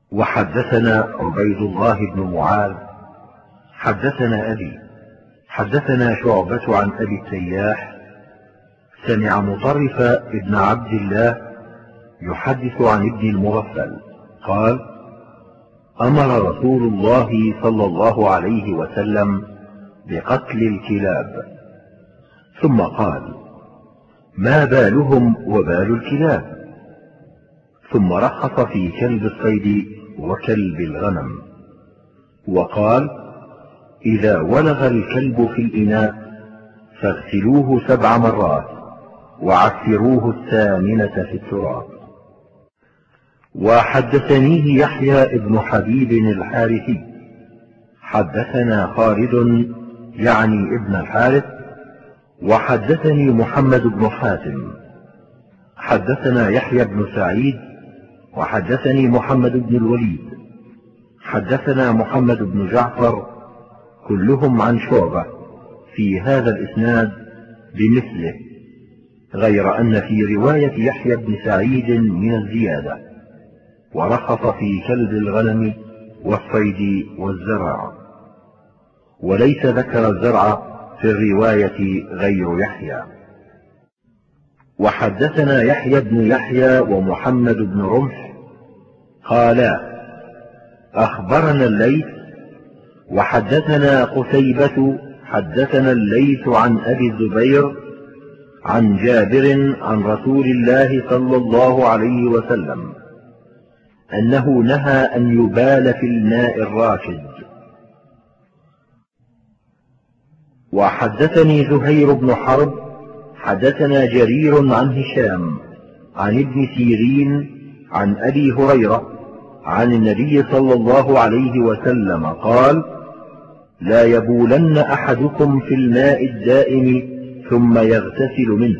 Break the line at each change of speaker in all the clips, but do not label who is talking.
وحدثنا عبيد الله بن معاذ حدثنا أبي حدثنا شعبة عن أبي التياح سمع مطرف ابن عبد الله يحدث عن ابن المغفل قال: أمر رسول الله صلى الله عليه وسلم بقتل الكلاب، ثم قال: ما بالهم وبال الكلاب؟ ثم رخص في كلب الصيد وكلب الغنم، وقال: إذا ولغ الكلب في الإناء فاغسلوه 7 مرات وعفروه 8 في التراب. وحدثنيه يحيى بن حبيب الحارثي حدثنا خالد يعني ابن الحارث وحدثني محمد بن حاتم حدثنا يحيى بن سعيد وحدثني محمد بن الوليد حدثنا محمد بن جعفر كلهم عن شعبة في هذا الإسناد بمثله، غير أن في رواية يحيى بن سعيد من الزيادة، ورخص في كلب الغنم والصيد والزرع، وليس ذكر الزرع في الرواية غير يحيى. وحدثنا يحيى بن يحيى ومحمد بن رمح قالا: أخبرنا الليث وحدثنا قتيبة حدثنا الليث عن أبي الزبير عن جابر عن رسول الله صلى الله عليه وسلم أنه نهى أن يبال في الماء الراشد. وحدثني زهير بن حرب حدثنا جرير عن هشام عن ابن سيرين عن أبي هريرة عن النبي صلى الله عليه وسلم قال: لا يبولن أحدكم في الماء الدائم ثم يغتسل منه.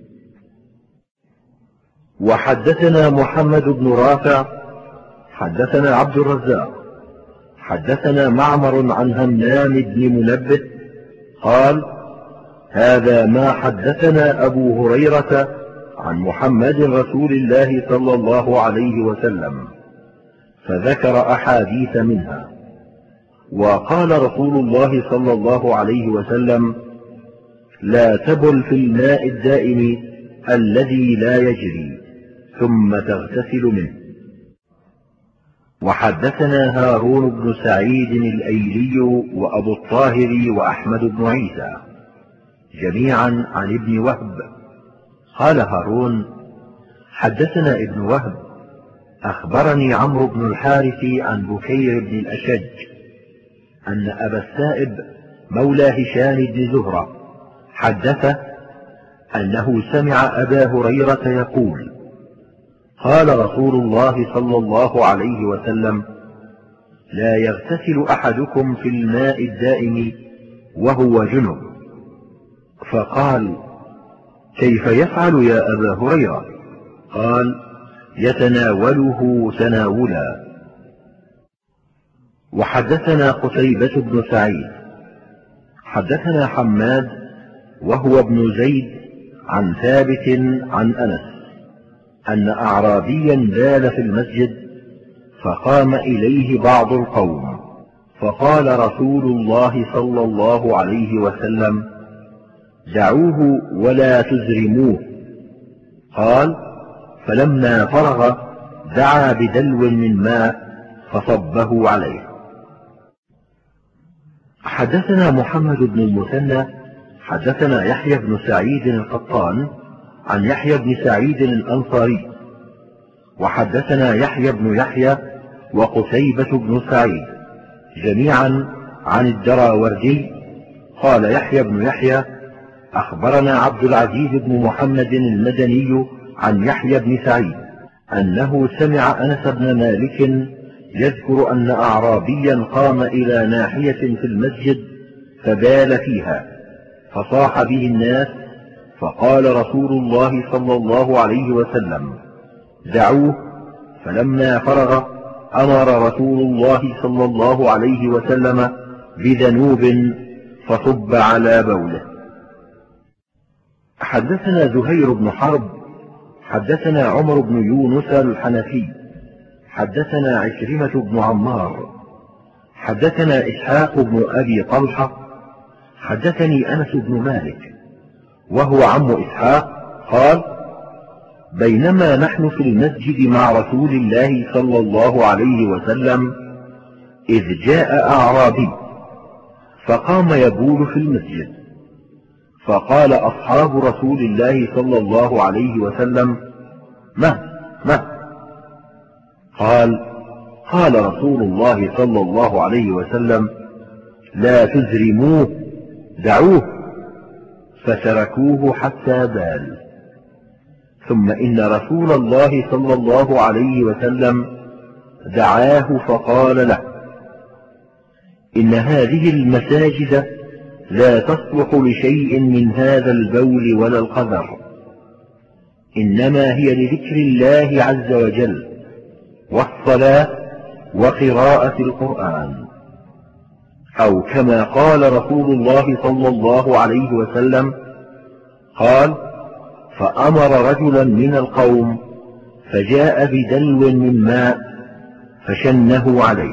وحدثنا محمد بن رافع حدثنا عبد الرزاق حدثنا معمر عن همام بن منبه قال: هذا ما حدثنا أبو هريرة عن محمد رسول الله صلى الله عليه وسلم، فذكر أحاديث منها. وقال رسول الله صلى الله عليه وسلم: لا تبل في الماء الدائم الذي لا يجري ثم تغتسل منه. وحدثنا هارون بن سعيد الأيلي وأبو الطاهر وأحمد بن عيسى جميعا عن ابن وهب قال هارون: حدثنا ابن وهب أخبرني عمرو بن الحارث عن بكير بن الأشج أن أبا السائب مولى هشام بن زهرة حدثه أنه سمع أبا هريرة يقول: قال رسول الله صلى الله عليه وسلم: لا يغتسل أحدكم في الماء الدائم وهو جنب. فقال: كيف يفعل يا أبا هريرة؟ قال: يتناوله تناولا. وحدثنا قتيبة بن سعيد حدثنا حماد وهو ابن زيد عن ثابت عن أنس أن أعرابيا بال في المسجد فقام إليه بعض القوم فقال رسول الله صلى الله عليه وسلم: دعوه ولا تزرموه. قال: فلما فرغ دعا بدلو من ماء فصبه عليه. حدثنا محمد بن المثنى حدثنا يحيى بن سعيد القطان عن يحيى بن سعيد الأنصاري وحدثنا يحيى بن يحيى وقتيبة بن سعيد جميعا عن الدراوردي قال يحيى بن يحيى: أخبرنا عبد العزيز بن محمد المدني عن يحيى بن سعيد أنه سمع أنس بن مالك يذكر أن أعرابيا قام إلى ناحية في المسجد فبال فيها فصاح به الناس، فقال رسول الله صلى الله عليه وسلم: دعوه. فلما فرغ أمر رسول الله صلى الله عليه وسلم بذنوب فصب على بوله. حدثنا زهير بن حرب حدثنا عمر بن يونس الحنفي حدثنا عكرمة بن عمار حدثنا إسحاق بن أبي طلحة حدثني أنس بن مالك وهو عم إسحاق قال: بينما نحن في المسجد مع رسول الله صلى الله عليه وسلم إذ جاء أعرابي فقام يبول في المسجد، فقال أصحاب رسول الله صلى الله عليه وسلم: ما قال رسول الله صلى الله عليه وسلم: لا تزرموه، دعوه، فتركوه حتى بال. ثم إن رسول الله صلى الله عليه وسلم دعاه فقال له: إن هذه المساجد لا تصلح لشيء من هذا البول ولا القذر، إنما هي لذكر الله عز وجل والصلاة وقراءة القرآن. أو كما قال رسول الله صلى الله عليه وسلم قال: فأمر رجلا من القوم فجاء بدلو من ماء فشنه عليه.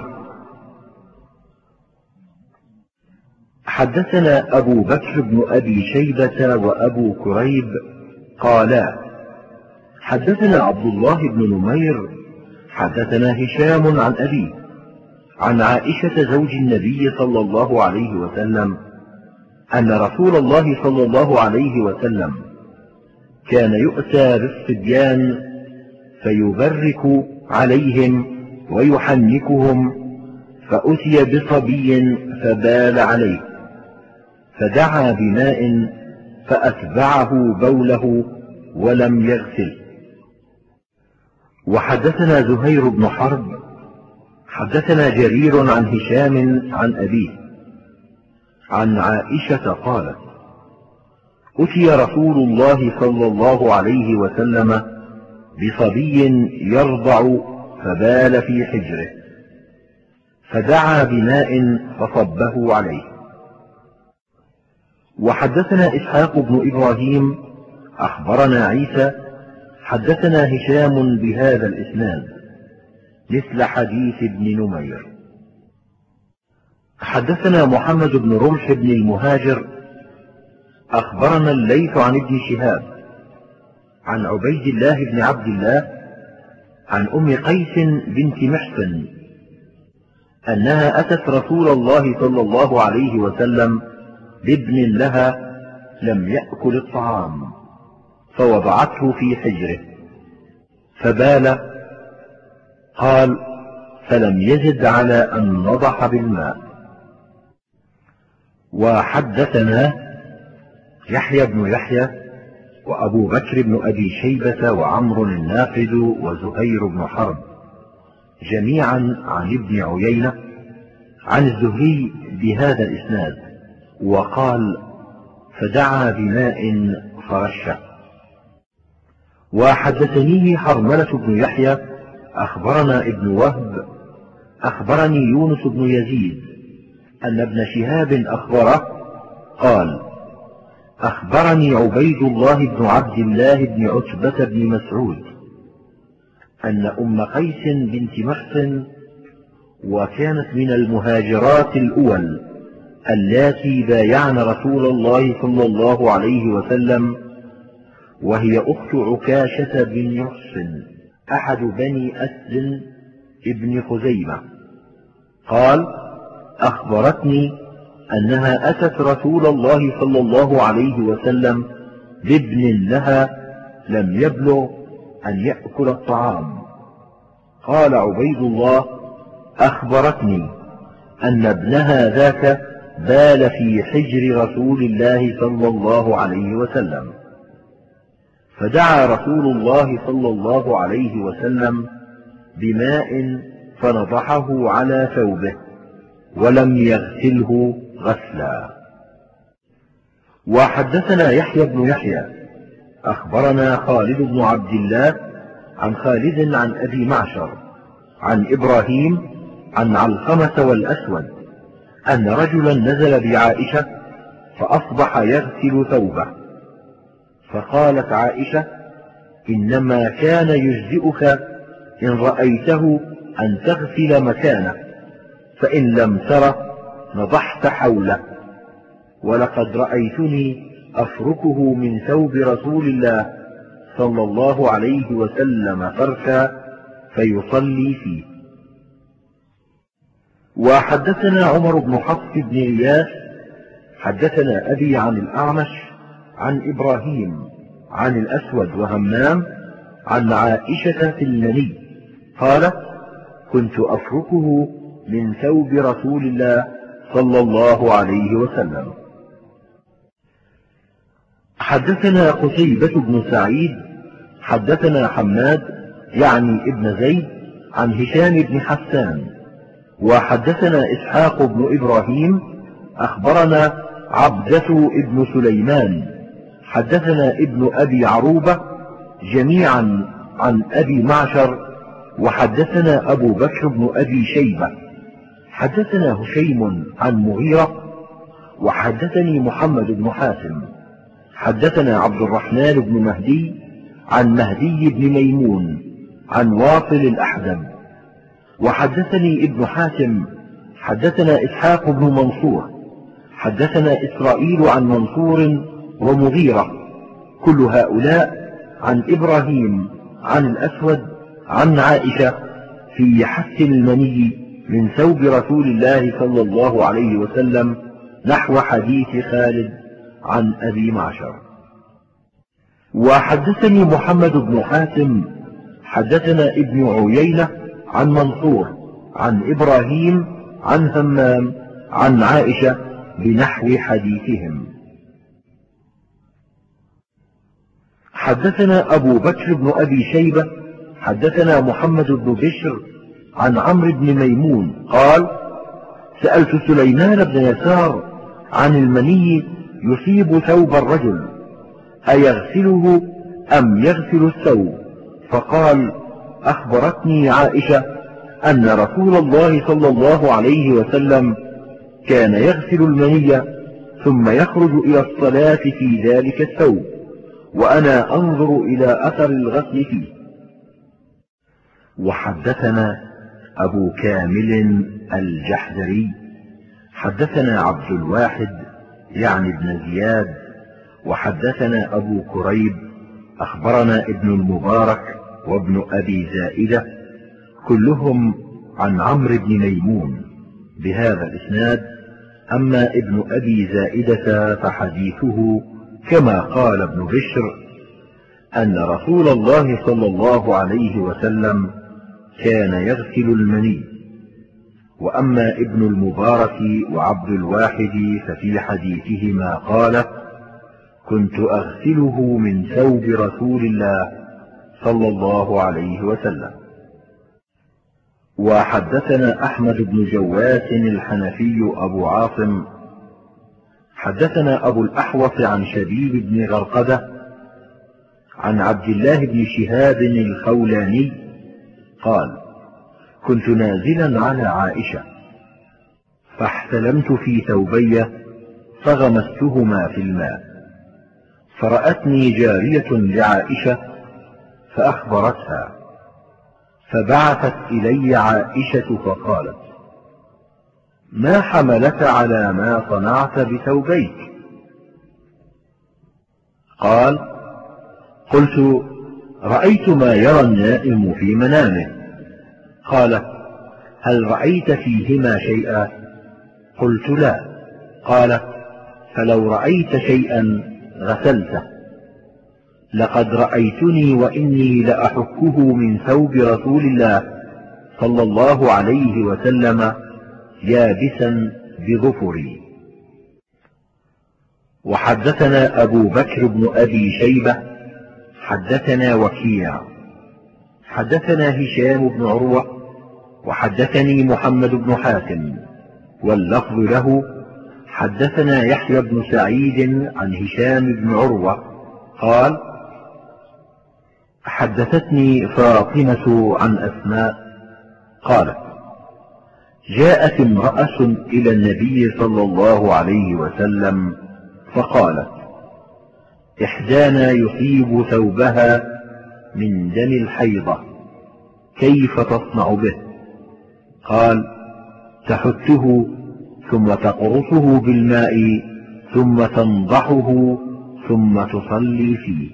حدثنا أبو بكر بن أبي شيبة وأبو كريب قالا: حدثنا عبد الله بن نمير حدثنا هشام عن أبيه عن عائشة زوج النبي صلى الله عليه وسلم أن رسول الله صلى الله عليه وسلم كان يؤتى بالصبيان فيبرك عليهم ويحنكهم، فأتي بصبي فبال عليه فدعا بماء فأتبعه بوله ولم يغسل. وحدثنا زهير بن حرب حدثنا جرير عن هشام عن أبيه عن عائشة قالت: أتي رسول الله صلى الله عليه وسلم بصبي يرضع فبال في حجره، فدعا بماء فصبه عليه. وحدثنا إسحاق بن إبراهيم أخبرنا عيسى حدثنا هشام بهذا الإسناد مثل حديث ابن نمير. حدثنا محمد بن رمح بن المهاجر أخبرنا الليث عن ابن شهاب عن عبيد الله بن عبد الله عن أم قيس بنت محصن أنها أتت رسول الله صلى الله عليه وسلم بابن لها لم يأكل الطعام فوضعته في حجره فبال. قال: فلم يزد على أن نضح بالماء. وحدثنا يحيى بن يحيى وأبو بكر بن أبي شيبة وعمر الناقد وزهير بن حرب جميعا عن ابن عيينة عن الزهري بهذا الإسناد، وقال: فدعا بماء فرشه. وحدثنيه حرملة بن يحيى أخبرنا ابن وهب أخبرني يونس بن يزيد أن ابن شهاب أخبره قال: أخبرني عبيد الله بن عبد الله بن عتبة بن مسعود أن أم قيس بنت محصن وكانت من المهاجرات الأول اللاتي بايعن رسول الله صلى الله عليه وسلم، وهي أخت عكاشة بن محصن أحد بني أسد ابن خزيمة، قال: أخبرتني أنها أتت رسول الله صلى الله عليه وسلم بابن لها لم يبلغ أن يأكل الطعام. قال عبيد الله: أخبرتني أن ابنها ذاك بال في حجر رسول الله صلى الله عليه وسلم، فدعا رسول الله صلى الله عليه وسلم بماء فنضحه على ثوبه ولم يغسله غسلا. وحدثنا يحيى بن يحيى أخبرنا خالد بن عبد الله عن خالد عن أبي معشر عن إبراهيم عن علقمة والأسود أن رجلا نزل بعائشة فأصبح يغسل ثوبه، فقالت عائشة: إنما كان يجزئك إن رأيته أن تغسل مكانه، فإن لم تر نضحت حوله. ولقد رأيتني أفركه من ثوب رسول الله صلى الله عليه وسلم فركا فيصلي فيه. وحدثنا عمر بن حفص بن إياس حدثنا أبي عن الأعمش عن إبراهيم عن الأسود وهمام عن عائشة في المني قالت: كنت أفركه من ثوب رسول الله صلى الله عليه وسلم. حدثنا قتيبة بن سعيد حدثنا حماد يعني ابن زيد عن هشام بن حسان. وحدثنا إسحاق بن إبراهيم أخبرنا عبدة بن سليمان حدثنا ابن أبي عروبة جميعا عن أبي معشر. وحدثنا أبو بكر بن أبي شيبة حدثنا هشيم عن مغيرة. وحدثني محمد بن حاتم حدثنا عبد الرحمن بن مهدي عن مهدي بن ميمون عن واصل الأحزب. وحدثني ابن حاتم حدثنا إسحاق بن منصور حدثنا إسرائيل عن منصور ومغيرة كل هؤلاء عن إبراهيم عن الأسود عن عائشة في حث المني من ثوب رسول الله صلى الله عليه وسلم نحو حديث خالد عن أبي معشر. وحدثني محمد بن حاتم حدثنا ابن عيينة عن منصور عن إبراهيم عن همام عن عائشة بنحو حديثهم. حدثنا أبو بكر بن أبي شيبة حدثنا محمد بن بشر عن عمرو بن ميمون قال: سألت سليمان بن يسار عن المني يصيب ثوب الرجل أيغسله أم يغسل الثوب؟ فقال: أخبرتني عائشة أن رسول الله صلى الله عليه وسلم كان يغسل المني ثم يخرج إلى الصلاة في ذلك الثوب، وأنا أنظر إلى أثر الغسل فيه. وحدثنا أبو كامل الجحدري حدثنا عبد الواحد يعني ابن زياد. وحدثنا أبو كريب أخبرنا ابن المبارك وابن أبي زائدة كلهم عن عمرو بن ميمون بهذا الإسناد. أما ابن أبي زائدة فحديثه كما قال ابن بشر أن رسول الله صلى الله عليه وسلم كان يغسل المني. وأما ابن المبارك وعبد الواحد ففي حديثهما قال: كنت أغسله من ثوب رسول الله صلى الله عليه وسلم. وحدثنا أحمد بن جواس الحنفي أبو عاصم حدثنا أبو الأحوص عن شبيب بن غرقدة عن عبد الله بن شهاب الخولاني قال: كنت نازلا على عائشة فاحتلمت في ثوبي فغمستهما في الماء، فرأتني جارية لعائشة فأخبرتها، فبعثت إلي عائشة فقالت: ما حملك على ما صنعت بثوبيك؟ قال: قلت: رأيت ما يرى النائم في منامه. قالت: هل رأيت فيهما شيئا؟ قلت: لا. قالت: فلو رأيت شيئا غسلته. لقد رأيتني وإني لأحكه من ثوب رسول الله صلى الله عليه وسلم يابسا بظفري. وحدثنا أبو بكر بن أبي شيبة حدثنا وكيع حدثنا هشام بن عروة وحدثني محمد بن حاتم واللفظ له حدثنا يحيى بن سعيد عن هشام بن عروة قال: حدثتني فاطمة عن أسماء قالت: جاءت امرأة إلى النبي صلى الله عليه وسلم فقالت: إحدانا يصيب ثوبها من دم الحيضة، كيف تصنع به؟ قال: تحته ثم تقرصه بالماء ثم تنضحه ثم تصلي فيه.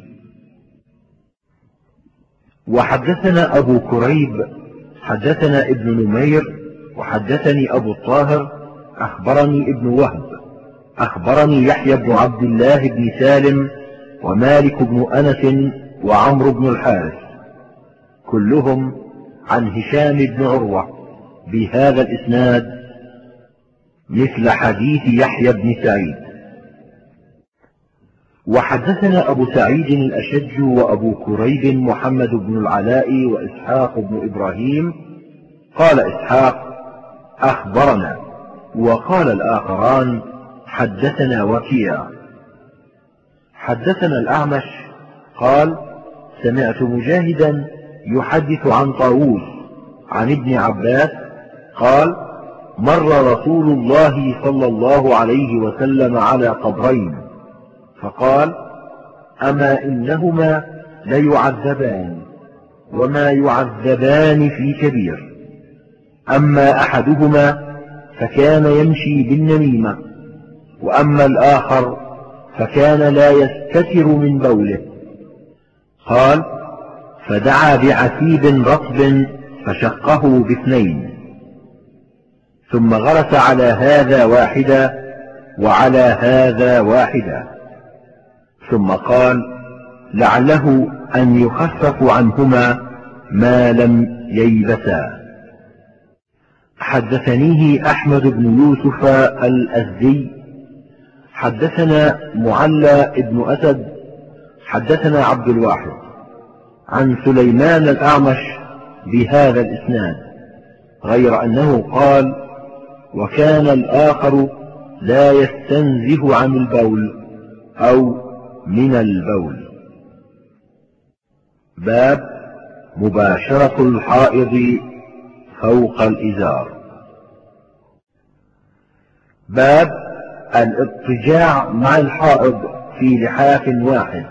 وحدثنا أبو كريب حدثنا ابن نمير وحدثني أبو الطاهر أخبرني ابن وهب أخبرني يحيى بن عبد الله بن سالم ومالك بن أنس وعمرو بن الحارث كلهم عن هشام بن عروة بهذا الإسناد مثل حديث يحيى بن سعيد. وحدثنا أبو سعيد الأشج وأبو كريب محمد بن العلاء وإسحاق بن إبراهيم. قال إسحاق: أخبرنا، وقال الآخران: حدثنا وكيع. حدثنا الأعمش قال: سمعت مجاهدا يحدث عن طاووس عن ابن عباس قال: مر رسول الله صلى الله عليه وسلم على قبرين فقال: أما إنهما ليعذبان وما يعذبان في كبير، أما أحدهما فكان يمشي بالنميمة، وأما الآخر فكان لا يستتر من بوله. قال: فدعا بعتيب رطب فشقه باثنين، ثم غرس على هذا واحدا وعلى هذا واحدا، ثم قال: لعله أن يخفف عنهما ما لم ييبسا. حدثنيه أحمد بن يوسف الأزدي حدثنا معلى بن أسد حدثنا عبد الواحد عن سليمان الأعمش بهذا الإسناد، غير أنه قال: وكان الآخر لا يستنزه عن البول أو من البول. باب مباشرة الحائض فوق الإزار. باب الاضطجاع مع الحائض في لحاف واحد.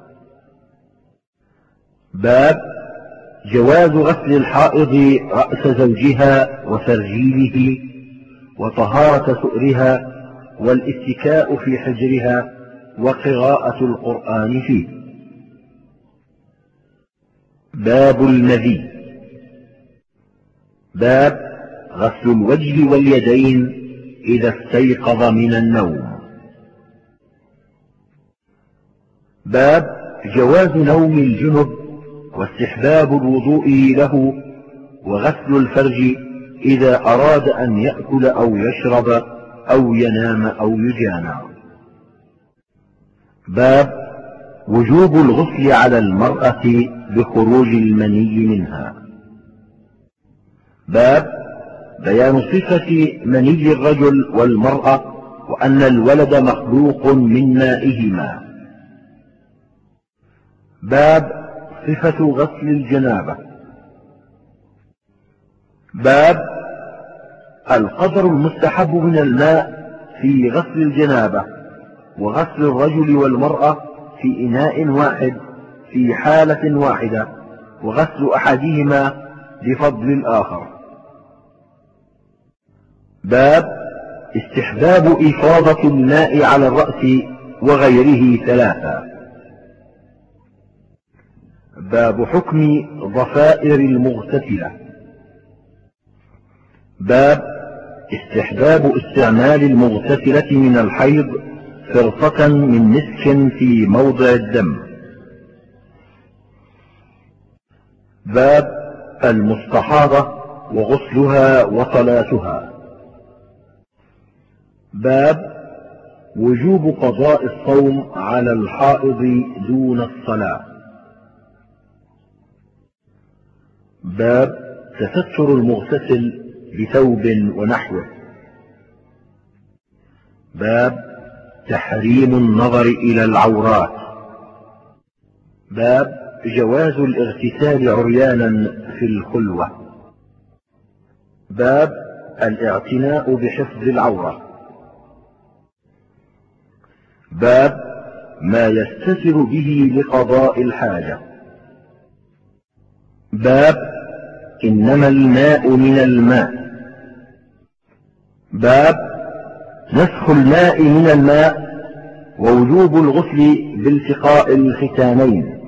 باب جواز غسل الحائض رأس زوجها وسرجيله وطهارة سؤرها والاتكاء في حجرها وقراءة القرآن فيه. باب المذي. باب غسل الوجه واليدين إذا استيقظ من النوم. باب جواز نوم الجنب واستحباب الوضوء له وغسل الفرج إذا أراد أن يأكل أو يشرب أو ينام أو يجامع. باب وجوب الغسل على المرأة بخروج المني منها. باب بيان صفة مني الرجل والمرأة وأن الولد مخلوق من مائهما. باب صفة غسل الجنابة. باب القدر المستحب من الماء في غسل الجنابة وغسل الرجل والمرأة في إناء واحد في حالة واحدة وغسل أحدهما بفضل الآخر. باب استحباب إفاضة الماء على الرأس وغيره ثلاثا. باب حكم ضفائر المغتسلة. باب استحباب استعمال المغتسلة من الحيض فرصة من مسك في موضع الدم. باب المستحاضة وغسلها وصلاتها. باب وجوب قضاء الصوم على الحائض دون الصلاة. باب تستر المغتسل بثوب ونحوه. باب تحريم النظر إلى العورات. باب جواز الاغتسال عريانا في الخلوة. باب الاعتناء بحفظ العورة. باب ما يستتر به لقضاء الحاجة. باب إنما الماء من الماء باب نسخ الماء من الماء ووجوب الغسل بالتقاء الختانين.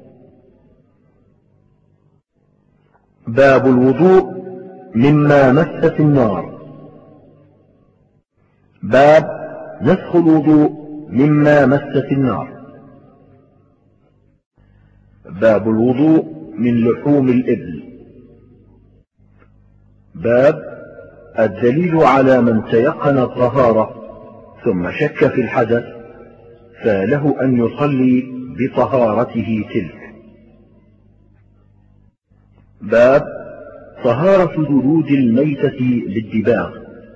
باب الوضوء مما مست النار. باب نسخ الوضوء مما مست النار. باب الوضوء من لحوم الإبل. باب الدليل على من تيقن الطهارة ثم شك في الحدث فله أن يصلي بطهارته تلك. باب طهارة جلود الميتة بالدباغ.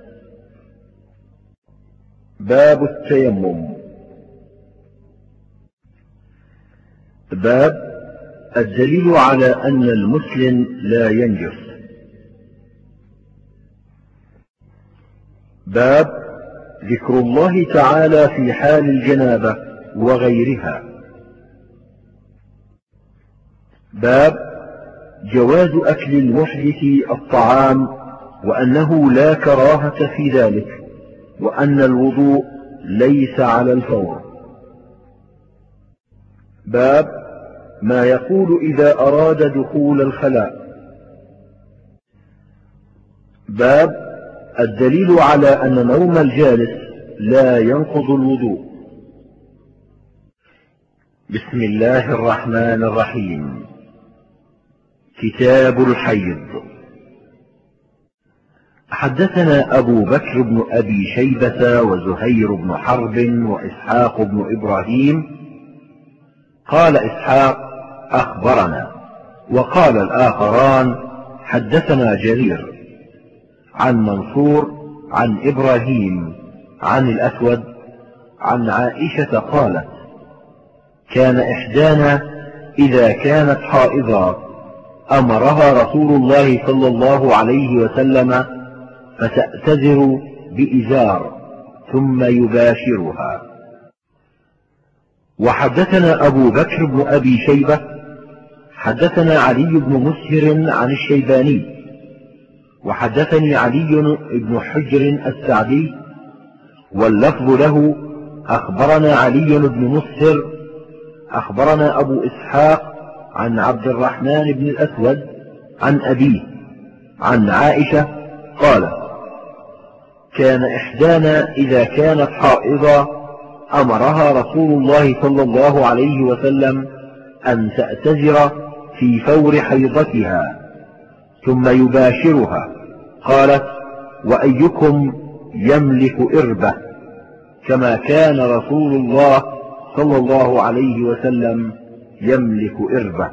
باب التيمم. باب الدليل على أن المسلم لا ينجس. باب ذكر الله تعالى في حال الجنابة وغيرها. باب جواز أكل المحدث الطعام وأنه لا كراهة في ذلك وأن الوضوء ليس على الفور. باب ما يقول إذا أراد دخول الخلاء. باب الدليل على أن نوم الجالس لا ينقض الوضوء. بسم الله الرحمن الرحيم. كتاب الحيض. حدثنا أبو بكر بن أبي شيبة وزهير بن حرب وإسحاق بن إبراهيم. قال إسحاق أخبرنا، وقال الآخران حدثنا جرير عن منصور عن إبراهيم عن الأسود عن عائشة قالت: كان إحدانا إذا كانت حائضا أمرها رسول الله صلى الله عليه وسلم فتأتذر بإزار ثم يباشرها. وحدثنا أبو بكر بن أبي شيبة حدثنا علي بن مسهر عن الشيباني وحدثني علي بن حجر السعدي واللفظ له: أخبرنا علي بن مسهر أخبرنا أبو إسحاق عن عبد الرحمن بن الأسود عن أبيه عن عائشة قال: كان إحدانا إذا كانت حائضا أمرها رسول الله صلى الله عليه وسلم أن تأتذر في فور حيضتها ثم يباشرها. قالت: وأيكم يملك إربة كما كان رسول الله صلى الله عليه وسلم يملك إربة.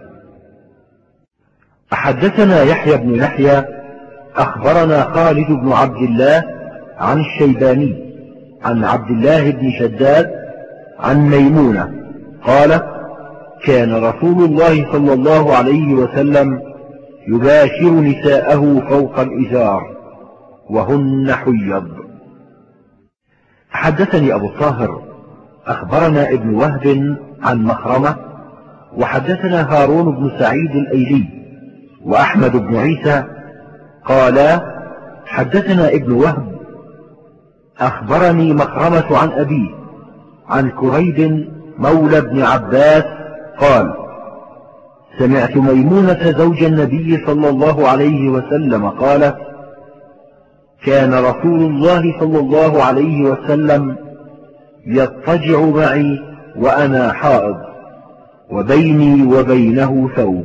حدثنا يحيى بن يحيى أخبرنا خالد بن عبد الله عن الشيباني عن عبد الله بن شداد عن ميمونة قالت: كان رسول الله صلى الله عليه وسلم يباشر نساءه فوق الإزار وهن حيض. حدثني أبو الطاهر أخبرنا ابن وهب عن مخرمة وحدثنا هارون بن سعيد الأيلي وأحمد بن عيسى قالا: حدثنا ابن وهب أخبرني مخرمة عن أبيه عن كريب مولى بن عباس قال: سمعت ميمونة زوج النبي صلى الله عليه وسلم قالت: كان رسول الله صلى الله عليه وسلم يضطجع معي وأنا حائض وبيني وبينه ثوب.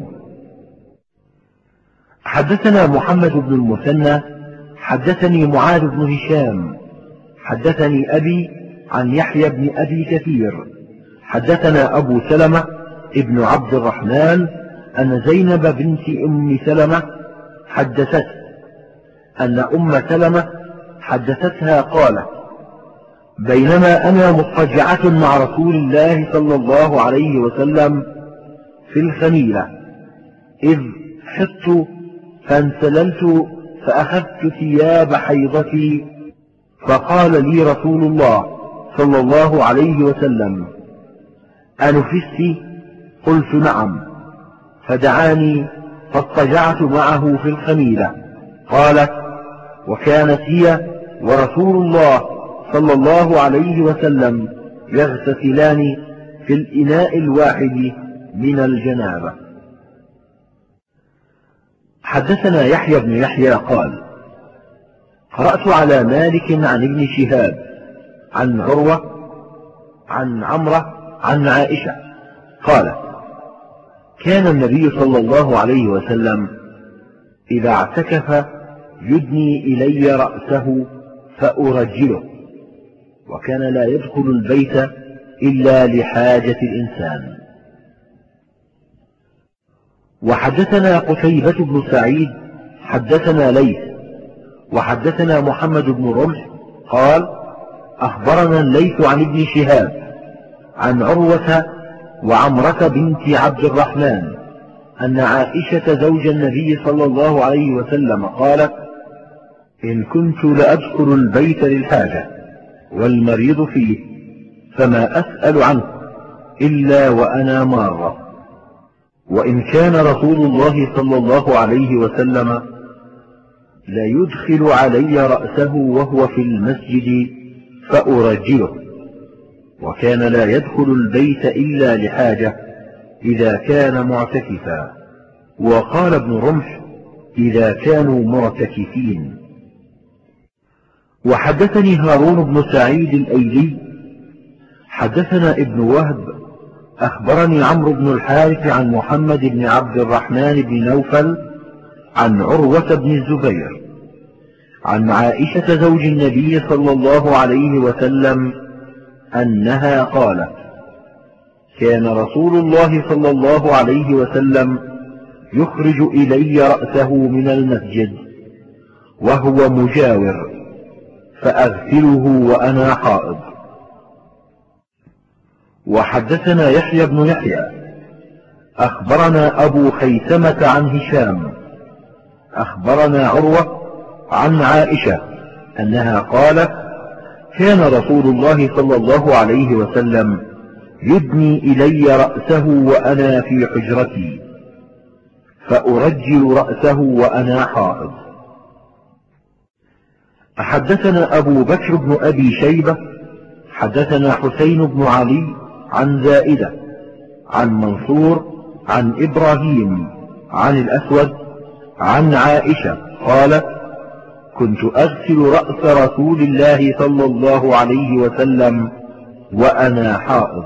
حدثنا محمد بن المثنى حدثني معاذ بن هشام حدثني أبي عن يحيى بن أبي كثير حدثنا أبو سلمة ابن عبد الرحمن أن زينب بنت أم سلمة حدثت أن أم سلمة حدثتها قالت: بينما أنا مضطجعة مع رسول الله صلى الله عليه وسلم في الخميلة إذ حطت فانسللت فأخذت ثياب حيضتي فقال لي رسول الله صلى الله عليه وسلم: أنفست؟ قلت: نعم. فدعاني فاضطجعت معه في الخميلة. قالت: وكانت هي ورسول الله صلى الله عليه وسلم يغتسلان في الإناء الواحد من الجنابة. حدثنا يحيى بن يحيى قال: قرأت على مالك عن ابن شهاب عن عروة عن عمرة عن عائشة قالت: كان النبي صلى الله عليه وسلم إذا اعتكف يدني إلي رأسه فأرجله، وكان لا يدخل البيت إلا لحاجة الإنسان. وحدثنا قتيبة بن سعيد حدثنا ليث وحدثنا محمد بن رمح قال: أخبرنا الليث عن ابن شهاب عن عروة وعمرة بنت عبد الرحمن أن عائشة زوج النبي صلى الله عليه وسلم قالت: إن كنت لأدخل البيت للحاجة والمريض فيه فما أسأل عنه إلا وأنا مارة، وإن كان رسول الله صلى الله عليه وسلم لا يدخل علي رأسه وهو في المسجد فأرجله، وكان لا يدخل البيت إلا لحاجة إذا كان معتكفا. وقال ابن رمح: إذا كانوا معتكفين. وحدثني هارون بن سعيد الأيلي حدثنا ابن وهب أخبرني عمرو بن الحارث عن محمد بن عبد الرحمن بن نوفل عن عروة بن الزبير عن عائشة زوج النبي صلى الله عليه وسلم أنها قالت: كان رسول الله صلى الله عليه وسلم يخرج إلي رأسه من المسجد وهو مجاور فأغسله وأنا حائض. وحدثنا يحيى بن يحيى أخبرنا أبو خيثمة عن هشام أخبرنا عروة عن عائشة أنها قالت: كان رسول الله صلى الله عليه وسلم يدني إلي رأسه وأنا في حجرتي فأرجل رأسه وأنا حائض. حدثنا أبو بكر بن أبي شيبة حدثنا حسين بن علي عن زائدة عن منصور عن إبراهيم عن الأسود عن عائشة قالت: كنت أغسل رأس رسول الله صلى الله عليه وسلم وأنا حائض.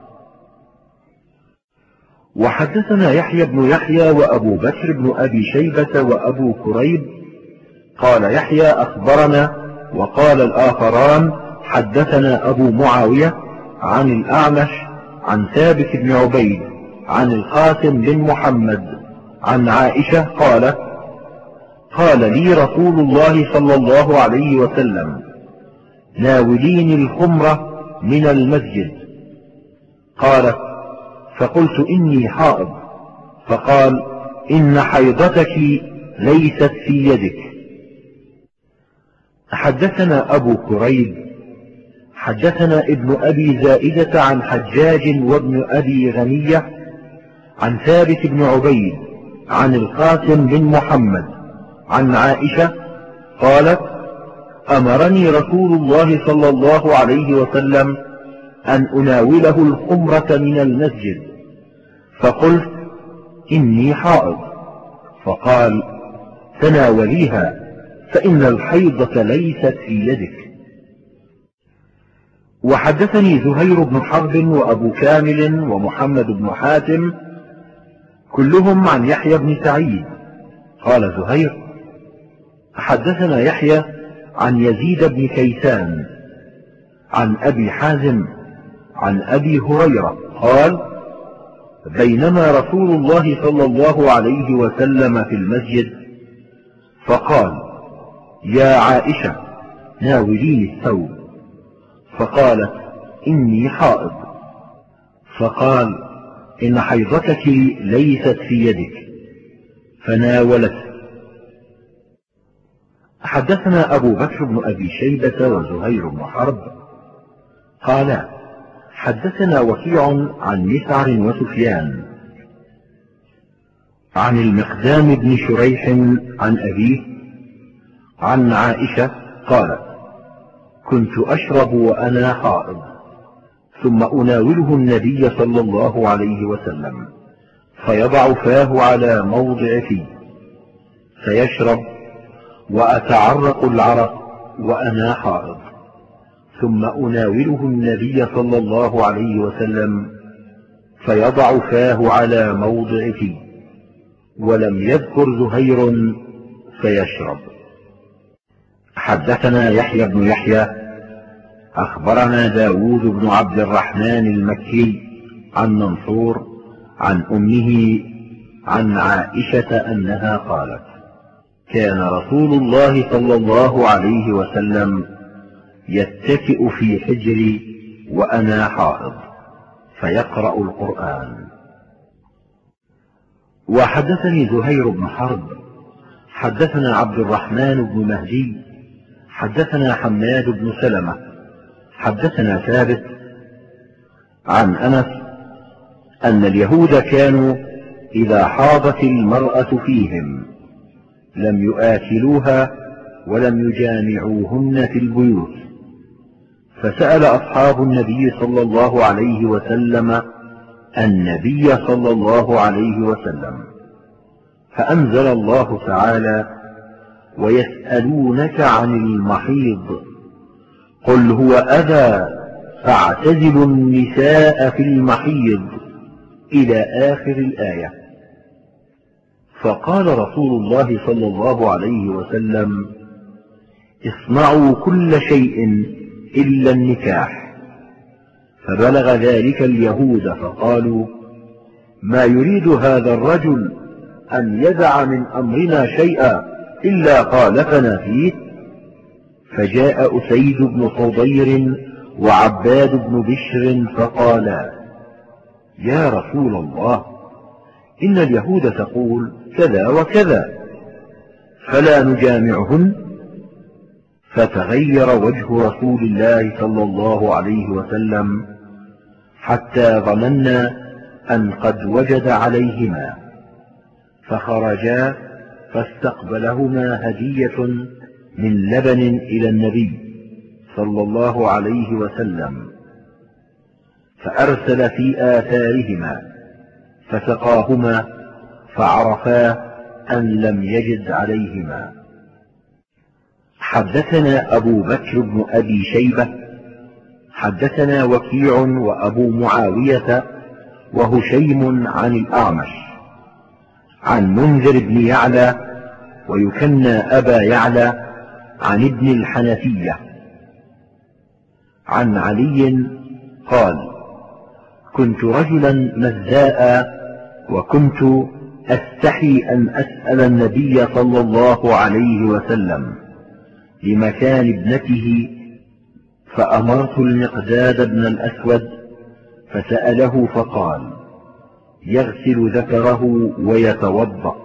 وحدثنا يحيى بن يحيى وأبو بكر بن أبي شيبة وأبو كريب قال يحيى أخبرنا، وقال الآخران حدثنا أبو معاوية عن الأعمش عن ثابت بن عبيد عن القاسم بن محمد عن عائشة قالت: قال لي رسول الله صلى الله عليه وسلم: ناوليني الخمرة من المسجد. قالت: فقلت: إني حائض. فقال: إن حيضتك ليست في يدك. حدثنا أبو كريب حدثنا ابن أبي زائدة عن حجاج وابن أبي غنية عن ثابت بن عبيد عن القاسم بن محمد عن عائشة قالت: أمرني رسول الله صلى الله عليه وسلم أن أناوله الخمرة من المسجد، فقلت: إني حائض. فقال: تناوليها فإن الحيضة ليست في يدك. وحدثني زهير بن حرب وأبو كامل ومحمد بن حاتم كلهم عن يحيى بن سعيد. قال زهير: حدثنا يحيى عن يزيد بن كيسان عن أبي حازم عن أبي هريرة قال: بينما رسول الله صلى الله عليه وسلم في المسجد فقال: يا عائشة ناوليني الثوب. فقالت: إني حائض. فقال: إن حيضتك ليست في يدك. فناولته. حدثنا أبو بكر بن أبي شيبة وزهير بن حرب قالا: حدثنا وكيع عن مسعر وسفيان عن المقدام بن شريح عن أبيه عن عائشة قالت: كنت أشرب وأنا حائض، ثم أناوله النبي صلى الله عليه وسلم فيضع فاه على موضع فيه فيشرب، وأتعرق العرق وأنا حائض، ثم أناوله النبي صلى الله عليه وسلم فيضع فاه على موضع فيه، ولم يذكر زهير فيشرب. حدثنا يحيى بن يحيى أخبرنا داود بن عبد الرحمن المكي عن منصور عن أمه عن عائشة أنها قالت: كان رسول الله صلى الله عليه وسلم يتكئ في حجري وأنا حائض فيقرأ القرآن. وحدثني زهير بن حرب حدثنا عبد الرحمن بن مهدي حدثنا حماد بن سلمة حدثنا ثابت عن أنس أن اليهود كانوا إذا حاضت المرأة فيهم لم يآكلوها ولم يجامعوهن في البيوت، فسأل أصحاب النبي صلى الله عليه وسلم النبي صلى الله عليه وسلم، فأنزل الله تعالى: ويسألونك عن المحيض قل هو أذى فاعتزلوا النساء في المحيض إلى آخر الآية. فقال رسول الله صلى الله عليه وسلم: اصنعوا كل شيء إلا النكاح. فبلغ ذلك اليهود فقالوا: ما يريد هذا الرجل أن يدع من أمرنا شيئا إلا خالفنا فيه. فجاء أسيد بن حضير وعباد بن بشر فقالا: يا رسول الله، إن اليهود تقول كذا وكذا فلا نجامعهن. فتغير وجه رسول الله صلى الله عليه وسلم حتى ظننا أن قد وجد عليهما، فخرجا فاستقبلهما هدية من لبن إلى النبي صلى الله عليه وسلم، فأرسل في آثارهما فسقاهما فعرفا أن لم يجد عليهما. حدثنا أبو بكر بن أبي شيبة حدثنا وكيع وأبو معاوية وهشيم عن الأعمش عن منذر بن يعلى ويكنى أبا يعلى عن ابن الحنفية عن علي قال: كنت رجلا مزاء وكنت أستحي أن أسأل النبي صلى الله عليه وسلم لمكان ابنته، فأمرت المقداد بن الأسود فسأله فقال: يغسل ذكره ويتوضأ.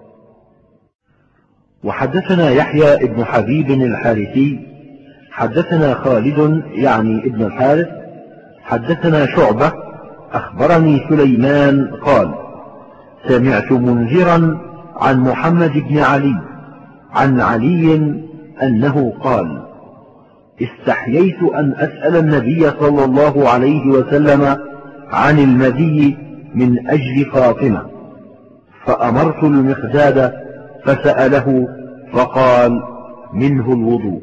وحدثنا يحيى بن حبيب الحارثي حدثنا خالد يعني ابن الحارث حدثنا شعبة أخبرني سليمان قال: سمعت منذرا عن محمد بن علي عن علي أنه قال: استحييت أن أسأل النبي صلى الله عليه وسلم عن المذي من أجل فاطمة، فأمرت المقداد فسأله فقال: منه الوضوء.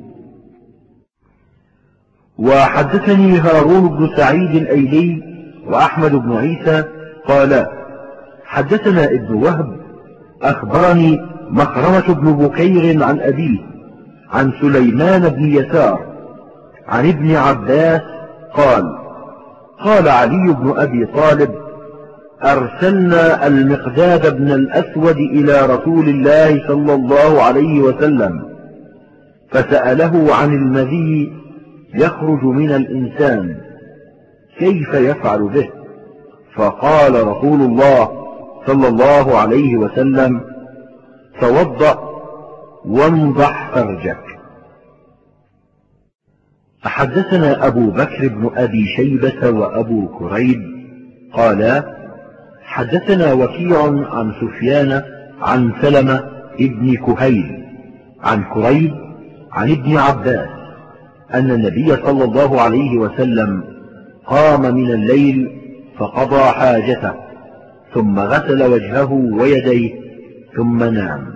وحدثني هارون بن سعيد الأيلي وأحمد بن عيسى قالا: حدثنا ابن وهب أخبرني مخرمة بن بكير عن أبيه عن سليمان بن يسار عن ابن عباس قال: قال علي بن أبي طالب: أرسلنا المقداد بن الأسود إلى رسول الله صلى الله عليه وسلم فسأله عن المذي يخرج من الإنسان كيف يفعل به، فقال رسول الله صلى الله عليه وسلم: توضأ وانضح فرجك. حدثنا أبو بكر بن أبي شيبة وأبو كريب قالا: حدثنا وكيع عن سفيان عن سلمة ابن كهيل عن كريب عن ابن عباس أن النبي صلى الله عليه وسلم قام من الليل فقضى حاجته ثم غسل وجهه ويديه ثم نام.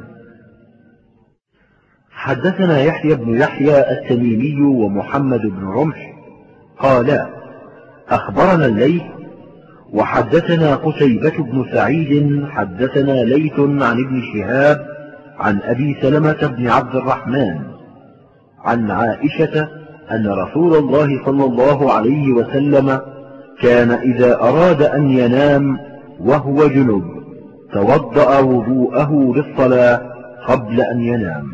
حدثنا يحيى بن يحيى التميمي ومحمد بن رمح قالا أخبرنا الليث وحدثنا قتيبة بن سعيد حدثنا ليث عن ابن شهاب عن أبي سلمة بن عبد الرحمن عن عائشة أن رسول الله صلى الله عليه وسلم كان إذا أراد أن ينام وهو جنب توضأ وضوءه للصلاة قبل أن ينام.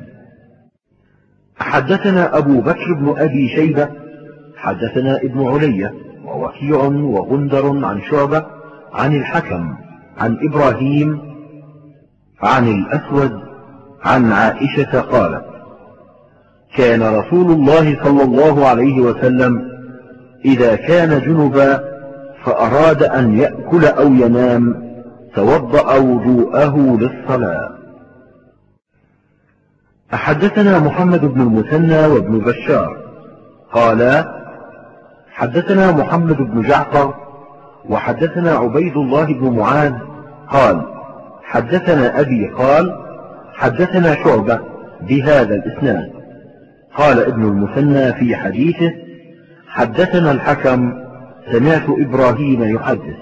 حدثنا أبو بكر بن أبي شيبة حدثنا ابن علية ووكيع وغندر عن شعبة عن الحكم عن إبراهيم عن الأسود عن عائشة قالت كان رسول الله صلى الله عليه وسلم إذا كان جنبا فأراد أن يأكل أو ينام توضأ وضوءه للصلاة. حدثنا محمد بن المثنى وابن بشار قالا حدثنا محمد بن جعفر وحدثنا عبيد الله بن معاذ قال حدثنا أبي قال حدثنا شعبة بهذا الإسناد. قال ابن المثنى في حديثه حدثنا الحكم سمعت إبراهيم يحدث.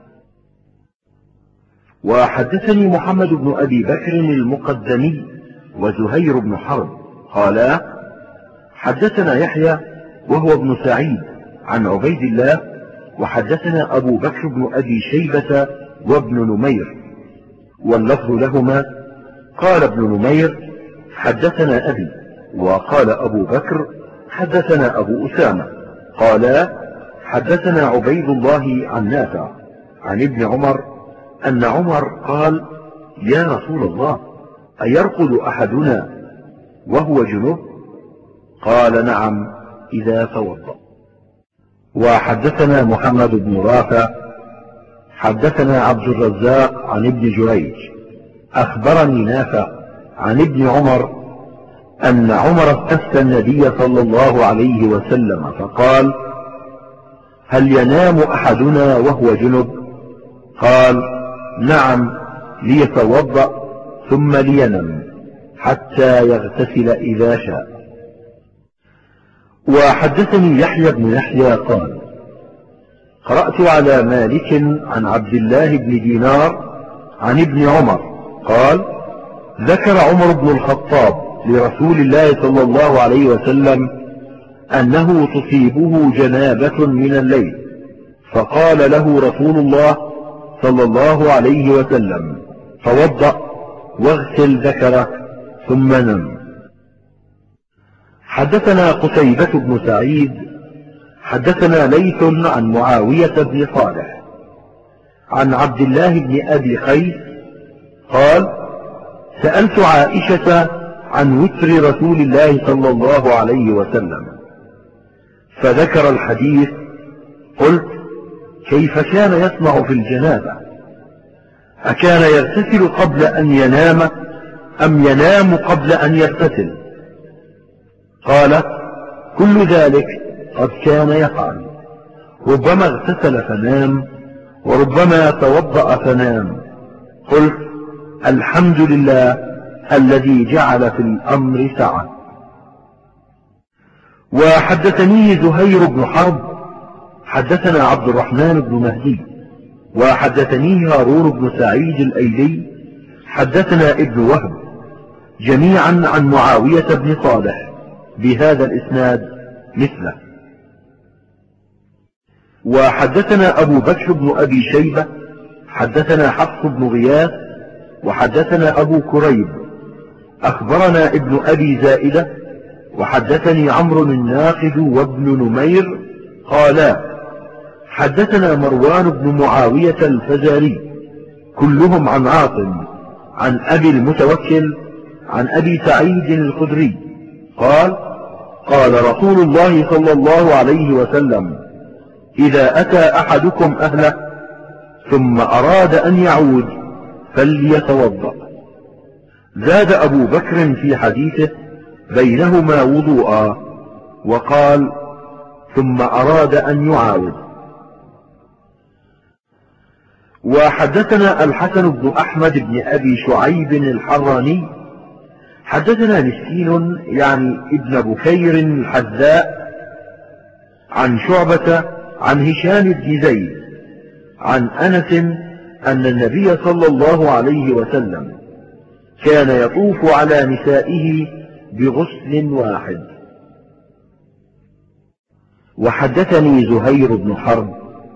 وحدثني محمد بن أبي بكر المقدمي وزهير بن حرب قالا حدثنا يحيى وهو ابن سعيد عن عبيد الله وحدثنا أبو بكر بن أبي شيبة وابن نمير واللفظ لهما قال ابن نمير حدثنا أبي وقال أبو بكر حدثنا أبو أسامة قالا حدثنا عبيد الله عن نافع عن ابن عمر أن عمر قال يا رسول الله أيرقد أحدنا وهو جنوب؟ قال نعم إذا توضأ. وحدثنا محمد بن رافع حدثنا عبد الرزاق عن ابن جريج أخبرني نافع عن ابن عمر أن عمر استفتى النبي صلى الله عليه وسلم فقال هل ينام أحدنا وهو جنب؟ قال نعم ليتوضأ ثم لينم حتى يغتسل إذا شاء. وحدثني يحيى بن يحيى قال قرأت على مالك عن عبد الله بن دينار عن ابن عمر قال ذكر عمر بن الخطاب لرسول الله صلى الله عليه وسلم أنه تصيبه جنابة من الليل فقال له رسول الله صلى الله عليه وسلم توضأ واغسل ذكرك ثم نم. حدثنا قتيبة بن سعيد حدثنا ليث عن معاوية بن صالح عن عبد الله بن أبي قيس قال سألت عائشة عن وتر رسول الله صلى الله عليه وسلم فذكر الحديث قلت كيف كان يصنع في الجنابة أكان يغتسل قبل أن ينام أم ينام قبل أن يغتسل؟ قال كل ذلك قد كان يفعل ربما اغتسل فنام وربما توضأ فنام. قلت الحمد لله الذي جعل في الأمر سعة. وحدثني زهير بن حرب حدثنا عبد الرحمن بن مهدي وحدثني هارون بن سعيد الأيلي حدثنا ابن وهب جميعا عن معاوية بن صالح بهذا الإسناد مثله. وحدثنا أبو بكر بن أبي شيبة حدثنا حفص بن غياث وحدثنا أبو كريب أخبرنا ابن أبي زائدة وحدثني عمرو الناقد وابن نمير قالا حدثنا مروان بن معاوية الفزاري كلهم عن عاصم عن أبي المتوكل عن أبي سعيد الخدري قال قال رسول الله صلى الله عليه وسلم إذا أتى أحدكم أهله ثم أراد أن يعود فليتوضأ. زاد أبو بكر في حديثه بينهما وضوءا وقال ثم أراد أن يعاود. وحدثنا الحسن بن أحمد بن أبي شعيب الحراني حدثنا مسكين يعني ابن بكير الحذاء عن شعبة عن هشام بن زيد عن أنس أن النبي صلى الله عليه وسلم كان يطوف على نسائه بغسل واحد. وحدثني زهير بن حرب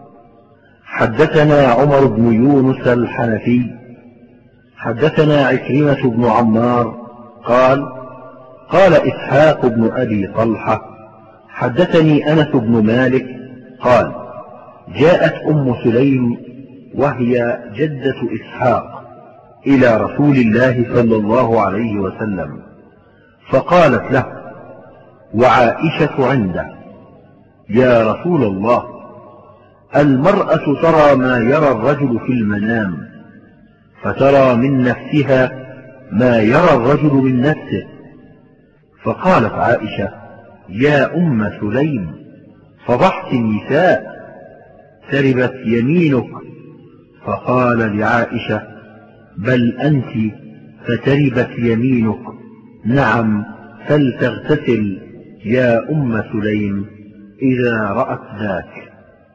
حدثنا عمر بن يونس الحنفي حدثنا عكرمة بن عمار قال إسحاق بن أبي طلحة حدثني أنس بن مالك قال جاءت أم سليم وهي جدة إسحاق إلى رسول الله صلى الله عليه وسلم فقالت له وعائشة عنده يا رسول الله المرأة ترى ما يرى الرجل في المنام فترى من نفسها ما يرى الرجل من نفسه. فقالت عائشة يا أم سليم فضحت النساء تربت يمينك. فقال لعائشة بل أنت فتربت يمينك نعم فلتغتسل يا أم سليم إذا رأت ذاك.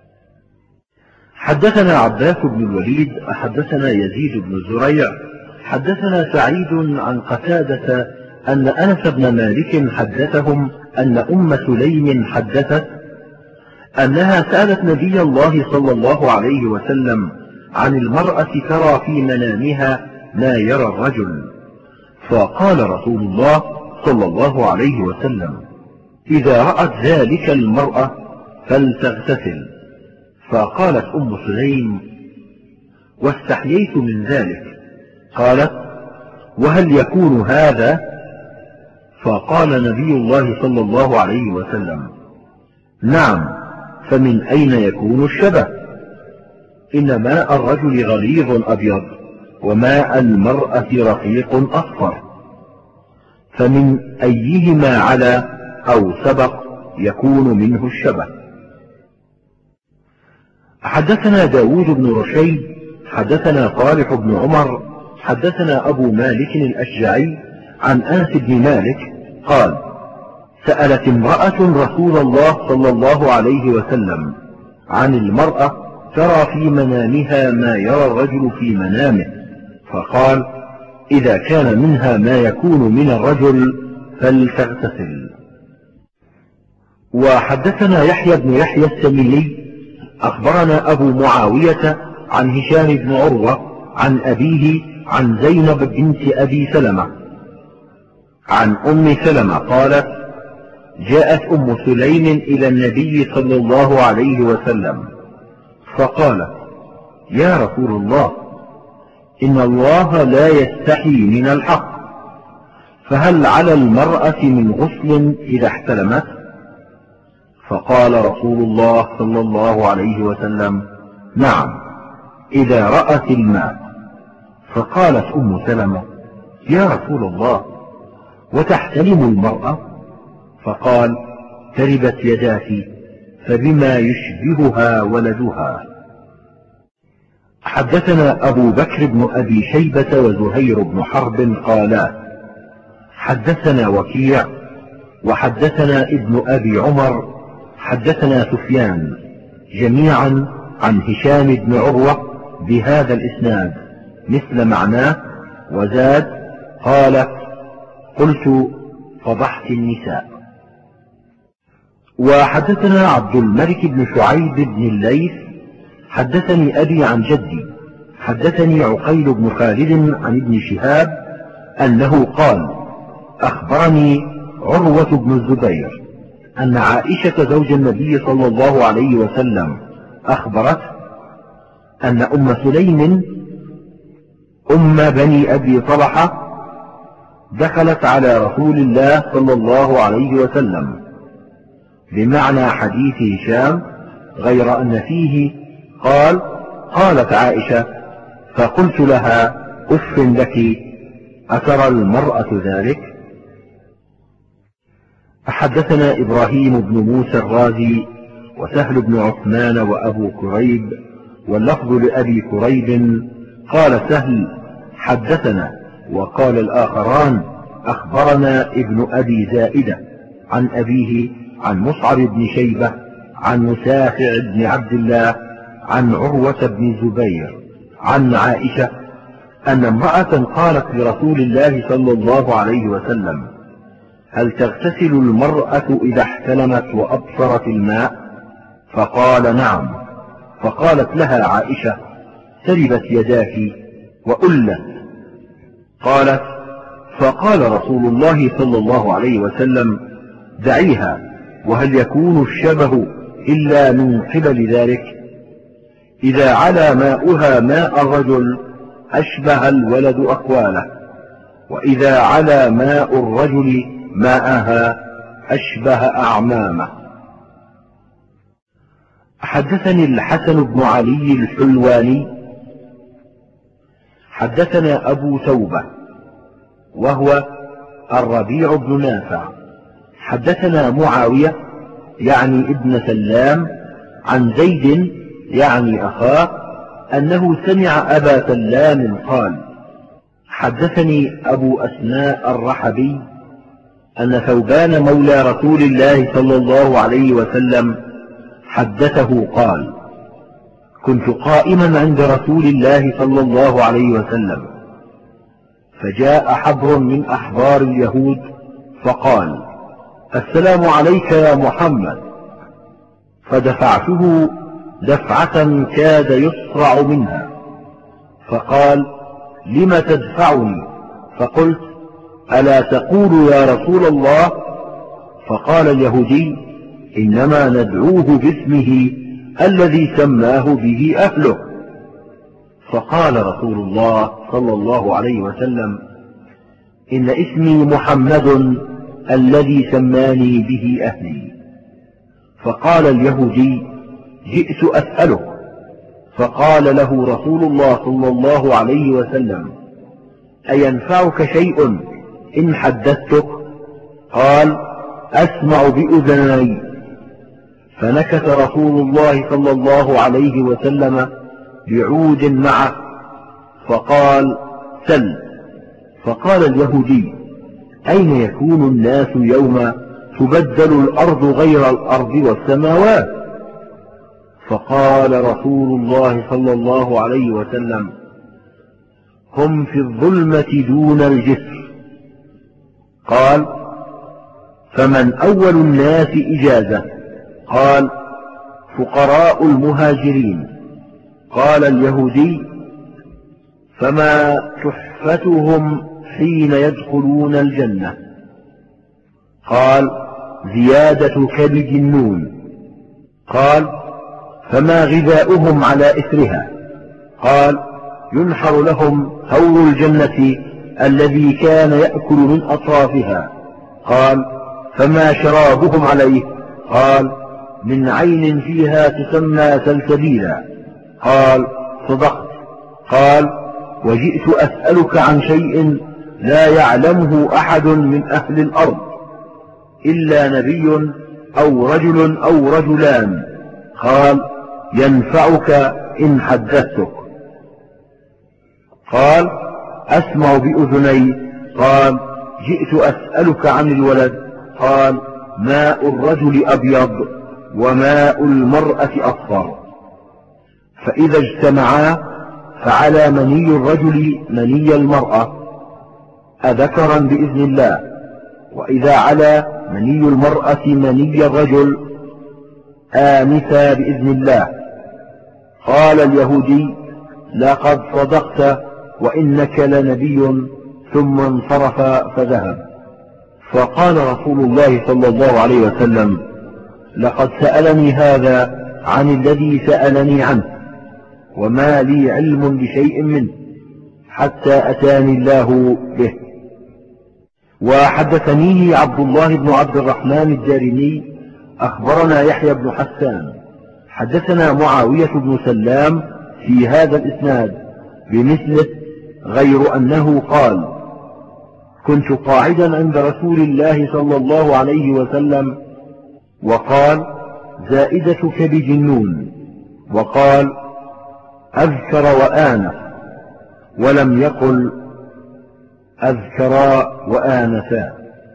حدثنا عباس بن الوليد حدثنا يزيد بن زريع حدثنا سعيد عن قتادة أن أنس بن مالك حدثهم أن أم سليم حدثت أنها سألت نبي الله صلى الله عليه وسلم عن المرأة ترى في منامها ما يرى الرجل. فقال رسول الله صلى الله عليه وسلم إذا رأت ذلك المرأة فلتغتسل. فقالت أم سليم واستحييت من ذلك. قالت وهل يكون هذا؟ فقال نبي الله صلى الله عليه وسلم نعم فمن أين يكون الشبه؟ إن ماء الرجل غليظ أبيض وماء المرأة رقيق أصفر فمن أيهما على أو سبق يكون منه الشبه. حدثنا داود بن رشيد حدثنا صالح بن عمر حدثنا أبو مالك الأشجعي عن أنس بن مالك قال سألت امرأة رسول الله صلى الله عليه وسلم عن المرأة ترى في منامها ما يرى الرجل في منامه فقال إذا كان منها ما يكون من الرجل فلتغتسل. وحدثنا يحيى بن يحيى السميلي أخبرنا أبو معاوية عن هشام بن عروة عن أبيه عن زينب بنت أبي سلمة عن أم سلمة قالت جاءت أم سليم إلى النبي صلى الله عليه وسلم فقالت يا رسول الله إن الله لا يستحي من الحق فهل على المرأة من غسل إذا احتلمت؟ فقال رسول الله صلى الله عليه وسلم نعم إذا رأت الماء. فقالت أم سلمة يا رسول الله وتحتلم المرأة؟ فقال تربت يداك فبما يشبهها ولدها. حدثنا أبو بكر بن أبي شيبة وزهير بن حرب قالا حدثنا وكيع وحدثنا ابن أبي عمر حدثنا سفيان جميعا عن هشام بن عروة بهذا الإسناد مثل معناه وزاد قالت قلت فضحت النساء. وحدثنا عبد الملك بن شعيب بن الليث حدثني أبي عن جدي حدثني عقيل بن خالد عن ابن شهاب أنه قال أخبرني عروة بن الزبير أن عائشة زوج النبي صلى الله عليه وسلم أخبرت أن أم سليم أم بني أبي طلحة دخلت على رسول الله صلى الله عليه وسلم بمعنى حديث هشام غير أن فيه قالت عائشة فقلت لها أف لك أترى المرأة ذلك؟ حدثنا إبراهيم بن موسى الرازي وسهل بن عثمان وأبو كريب، واللفظ لأبي كريب. قال سهل حدثنا، وقال الآخران أخبرنا ابن أبي زائدة عن أبيه عن مصعب بن شيبة عن مسافع بن عبد الله عن عروة بن الزبير عن عائشة أن امرأة قالت لرسول الله صلى الله عليه وسلم: هل تغتسل المرأة إذا احتلمت وأبصرت الماء؟ فقال: نعم. فقالت لها عائشة: سربت يداك وألت. قالت: فقال رسول الله صلى الله عليه وسلم: دعيها، وهل يكون الشبه إلا من قبل ذلك؟ إذا علا ماؤها ماء الرجل أشبه الولد أقواله، وإذا علا ماء الرجل ماءها أشبه أعمامه. حدثني الحسن بن علي الحلواني حدثنا أبو توبة وهو الربيع بن نافع حدثنا معاوية يعني ابن سلام عن زيد يعني أخاه أنه سمع أبا سلام قال: حدثني أبو أسماء الرحبي أن ثوبان مولى رسول الله صلى الله عليه وسلم حدثه قال: كنت قائما عند رسول الله صلى الله عليه وسلم، فجاء حبر من أحبار اليهود فقال: السلام عليك يا محمد، فدفعته دفعة كاد يصرع منها، فقال: لم تدفعني؟ فقلت: ألا تقول يا رسول الله؟ فقال اليهودي: إنما ندعوه باسمه الذي سماه به أهله. فقال رسول الله صلى الله عليه وسلم: إن اسمي محمد الذي سماني به أهلي. فقال اليهودي: جئت أسأله. فقال له رسول الله صلى الله عليه وسلم: أينفعك شيء إن حدثتك؟ قال: أسمع بأذني. فنكث رسول الله صلى الله عليه وسلم بعود معه فقال: سل. فقال اليهودي: أين يكون الناس يوم تبدل الأرض غير الأرض والسماوات؟ فقال رسول الله صلى الله عليه وسلم: هم في الظلمة دون الجسر. قال: فمن أول الناس إجازة؟ قال: فقراء المهاجرين. قال اليهودي: فما تحفتهم حين يدخلون الجنة؟ قال: زيادة كبد النون. قال: فما غذاؤهم على إثرها؟ قال: ينحر لهم هول الجنة الذي كان يأكل من أطرافها. قال: فما شرابهم عليه؟ قال: من عين فيها تسمى سلسبيلا. قال: صدقت. قال: وجئت أسألك عن شيء لا يعلمه أحد من أهل الأرض إلا نبي أو رجل أو رجلان. قال: ينفعك إن حدثتك. قال: أسمع بأذني. قال: جئت أسألك عن الولد. قال: ماء الرجل أبيض وماء المرأة أصفر، فإذا اجتمعا فعلى مني الرجل مني المرأة أذكرا بإذن الله، وإذا على مني المرأة مني الرجل آنثا بإذن الله. قال اليهودي: لقد صدقت وإنك لنبي. ثم انصرف فذهب. فقال رسول الله صلى الله عليه وسلم: لقد سألني هذا عن الذي سألني عنه، وما لي علم بشيء منه حتى أتاني الله به. وحدثنيه عبد الله بن عبد الرحمن الدارمي أخبرنا يحيى بن حسان حدثنا معاوية بن سلام في هذا الإسناد بمثله، غير أنه قال: كنت قاعدا عند رسول الله صلى الله عليه وسلم وقال زائدتك بجنون، وقال أذكر وآنف، ولم يقل أذكرا وآنفا.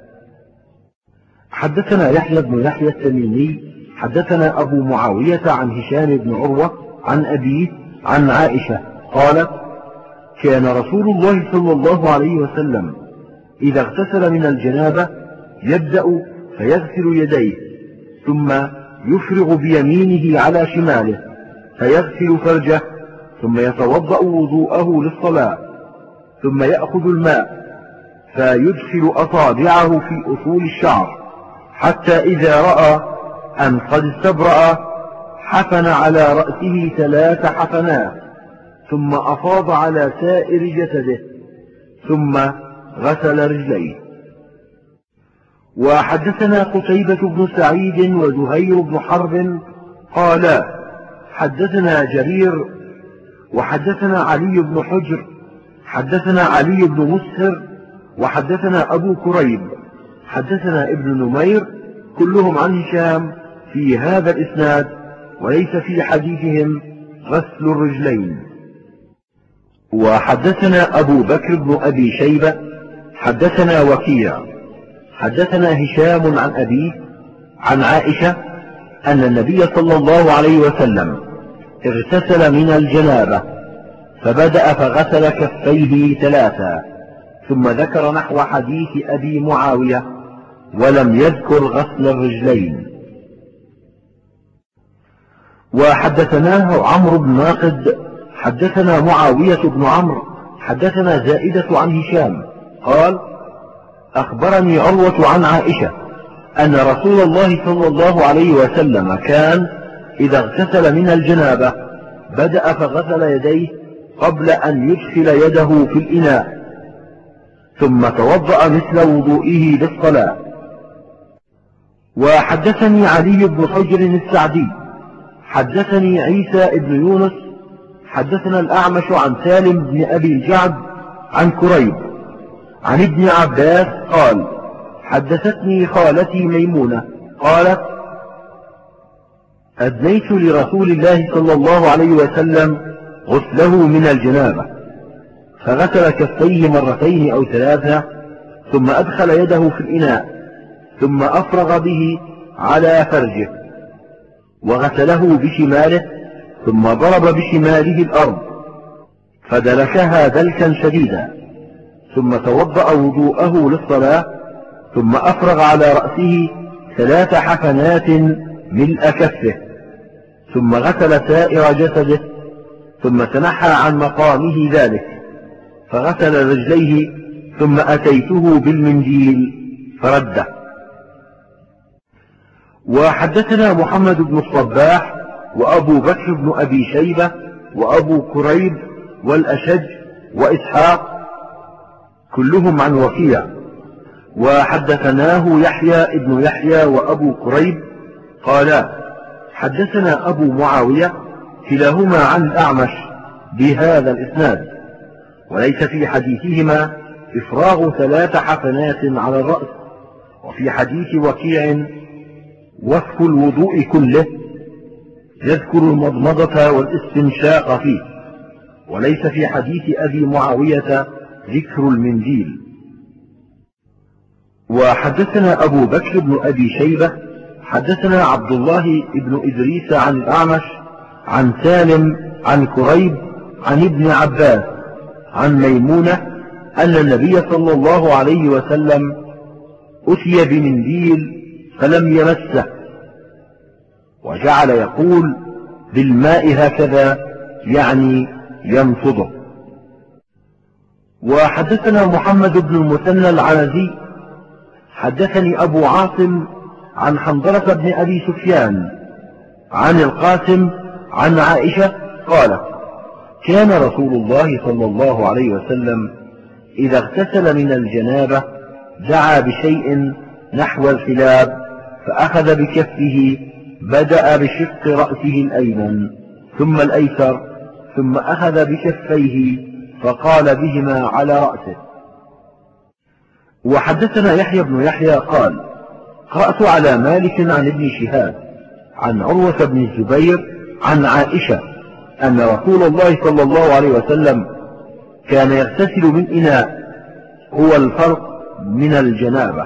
حدثنا يحيى بن يحيى التميمي حدثنا أبو معاوية عن هشام بن عروة عن أبيه عن عائشة قالت كان رسول الله صلى الله عليه وسلم إذا اغتسل من الجنابة يبدأ فيغسل يديه، ثم يفرغ بيمينه على شماله فيغسل فرجه، ثم يتوضأ وضوءه للصلاة، ثم يأخذ الماء فيدخل أصابعه في أصول الشعر حتى إذا رأى أن قد استبرأ حفن على رأسه 3 حفنات، ثم أفاض على سائر جسده، ثم غسل رجليه. وحدثنا قتيبة بن سعيد وزهير بن حرب قالا حدثنا جرير وحدثنا علي بن حجر حدثنا علي بن مسهر وحدثنا أبو كريب حدثنا ابن نمير كلهم عن هشام في هذا الإسناد، وليس في حديثهم غسل الرجلين. وحدثنا أبو بكر بن أبي شيبة حدثنا وكيع حدثنا هشام عن أبيه عن عائشة أن النبي صلى الله عليه وسلم اغتسل من الجنابة فبدأ فغسل كفيه 3، ثم ذكر نحو حديث أبي معاوية ولم يذكر غسل الرجلين. وحدثناه عمرو بن ناقد حدثنا معاوية بن عمرو حدثنا زائدة عن هشام قال أخبرني عروة عن عائشة أن رسول الله صلى الله عليه وسلم كان إذا اغتسل من الجنابة بدأ فغسل يديه قبل أن يدخل يده في الإناء، ثم توضأ مثل وضوئه للصلاة. وحدثني علي بن حجر السعدي حدثني عيسى بن يونس حدثنا الأعمش عن سالم بن أبي الجعد عن كريب عن ابن عباس قال حدثتني خالتي ميمونة قالت أدنيت لرسول الله صلى الله عليه وسلم غسله من الجنابة فغسل كفيه 2 أو 3، ثم أدخل يده في الإناء، ثم أفرغ به على فرجه وغسله بشماله، ثم ضرب بشماله الأرض فدلكها دلكا شديدا، ثم توضأ وضوءه للصلاة، ثم أفرغ على رأسه 3 حفنات ملء كفه، ثم غسل سائر جسده، ثم تنحى عن مقامه ذلك فغسل رجليه، ثم أتيته بالمنديل فرده. وحدثنا محمد بن الصباح وأبو بكر بن أبي شيبة وأبو كريب والأشج وإسحاق كلهم عن وكيع. وحدثناه يحيى ابن يحيى وأبو كريب قالا حدثنا أبو معاوية كلاهما عن الأعمش بهذا الإسناد، وليس في حديثهما إفراغ 3 حفنات على الرأس، وفي حديث وكيع وصف الوضوء كله يذكر المضمضة والاستنشاق فيه، وليس في حديث أبي معاوية ذكر المنديل. وحدثنا أبو بكر بن أبي شيبة حدثنا عبد الله بن إدريس عن الأعمش عن سالم عن كريب عن ابن عباس عن ميمونة أن النبي صلى الله عليه وسلم أتي بمنديل فلم يمسه، وجعل يقول بالماء هكذا يعني ينفضه. وحدثنا محمد بن المثنى العنزي حدثني أبو عاصم عن حنظلة بن أبي سفيان عن القاسم عن عائشة قالت كان رسول الله صلى الله عليه وسلم إذا اغتسل من الجنابة دعا بشيء نحو الخلاب فأخذ بكفه، بدأ بشق رأسه الأيمن ثم الأيسر، ثم أخذ بكفيه فقال بهما على رأسه. وحدثنا يحيى بن يحيى قال قرأت على مالك عن ابن شهاب عن عروة بن الزبير عن عائشة أن رسول الله صلى الله عليه وسلم كان يغتسل من إناء هو الفرق من الجنابة.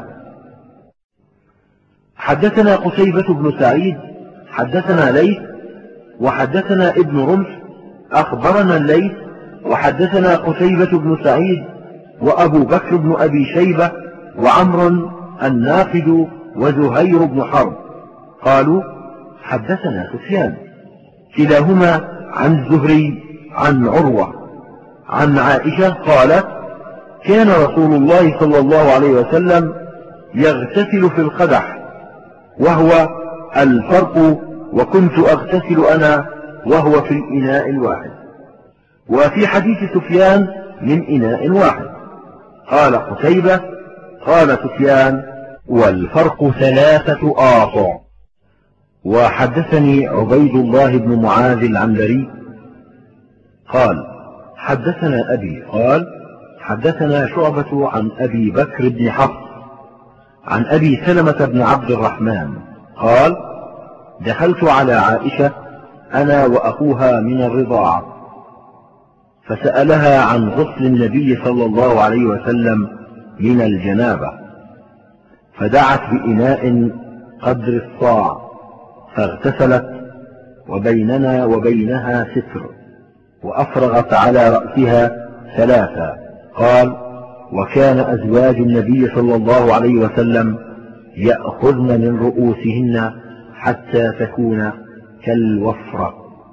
حدثنا قتيبة بن سعيد حدثنا ليث وحدثنا ابن رمح أخبرنا الليث وحدثنا قتيبة بن سعيد وأبو بكر بن أبي شيبة وعمر الناقد وزهير بن حرب قالوا حدثنا سفيان كلاهما عن الزهري عن عروة عن عائشة قالت كان رسول الله صلى الله عليه وسلم يغتسل في القدح وهو الفرق وكنت أغتسل أنا وهو في الإناء الواحد. وفي حديث سفيان من إناء واحد. قال قتيبة قال سفيان والفرق 3 آصع. وحدثني عبيد الله بن معاذ العنبري قال حدثنا أبي قال حدثنا شعبة عن أبي بكر بن حفص عن أبي سلمة بن عبد الرحمن قال دخلت على عائشة أنا وأخوها من الرضاعة فسألها عن غسل النبي صلى الله عليه وسلم من الجنابة فدعت بإناء قدر الصاع فاغتسلت وبيننا وبينها ستر وأفرغت على رأسها 3. قال وكان أزواج النبي صلى الله عليه وسلم يأخذن من رؤوسهن حتى تكون كالوفرة.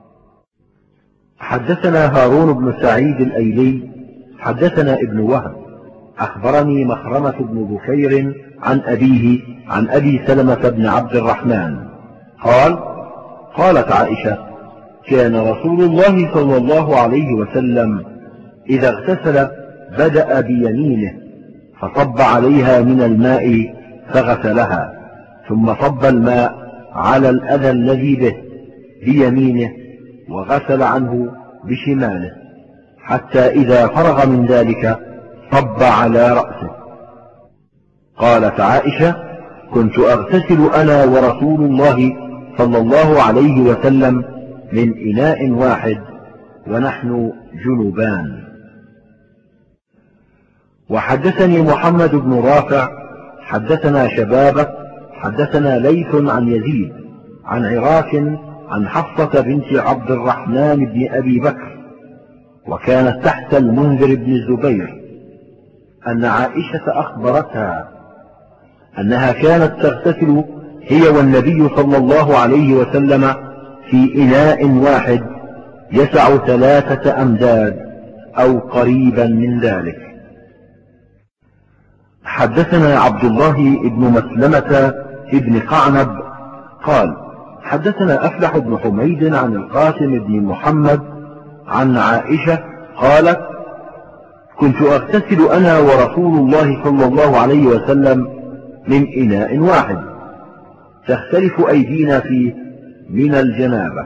حدثنا هارون بن سعيد الأيلي حدثنا ابن وهب أخبرني مخرمة بن بكير عن أبيه عن أبي سلمة بن عبد الرحمن قال قالت عائشة كان رسول الله صلى الله عليه وسلم إذا اغتسل بدأ بيمينه فصب عليها من الماء فغسلها ثم صب الماء على الأذى الذي به بيمينه وغسل عنه بشماله حتى إذا فرغ من ذلك صب على رأسه. قالت عائشة كنت أغتسل أنا ورسول الله صلى الله عليه وسلم من إناء واحد ونحن جنبان. وحدثني محمد بن رافع حدثنا شبابة حدثنا ليث عن يزيد عن عراك عن حفصة بنت عبد الرحمن بن أبي بكر وكانت تحت المنذر بن الزبير أن عائشة أخبرتها أنها كانت تغتسل هي والنبي صلى الله عليه وسلم في إناء واحد يسع 3 أمداد أو قريبا من ذلك. حدثنا عبد الله بن مسلمة بن قعنب قال حدثنا أفلح بن حميد عن القاسم بن محمد عن عائشة قالت كنت أغتسل أنا ورسول الله صلى الله عليه وسلم من إناء واحد تختلف أيدينا فيه من الجنابة.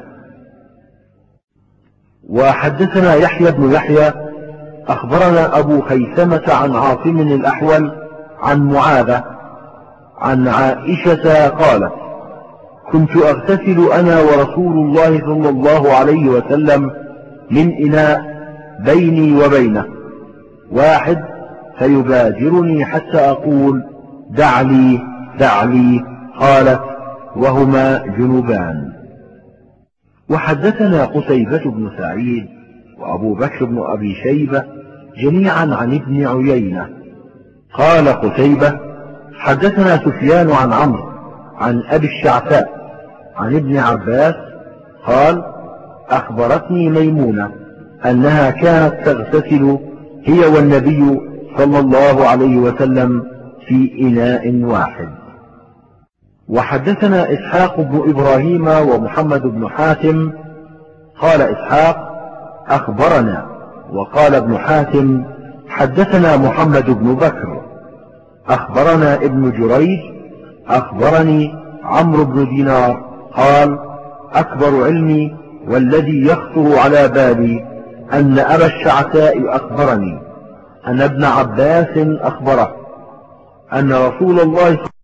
وحدثنا يحيى بن يحيى أخبرنا أبو خيثمة عن عاصم الأحول عن معاذة عن عائشة قالت كنت أغتسل أنا ورسول الله صلى الله عليه وسلم من إناء بيني وبينه واحد فيبادرني حتى أقول دع لي دع لي قالت وهما جنبان. وحدثنا قتيبة بن سعيد وأبو بكر بن أبي شيبة جميعا عن ابن عيينة قال قتيبة حدثنا سفيان عن عمرو عن أبي الشعثاء عن ابن عباس قال أخبرتني ميمونة أنها كانت تغتسل هي والنبي صلى الله عليه وسلم في إناء واحد. وحدثنا إسحاق بن إبراهيم ومحمد بن حاتم قال إسحاق أخبرنا وقال ابن حاتم حدثنا محمد بن بكر أخبرنا ابن جريج أخبرني عمرو بن دينار قال أكبر علمي والذي يخطر على بالي أن أبا الشعثاء أخبرني أن ابن عباس أخبره أن رسول الله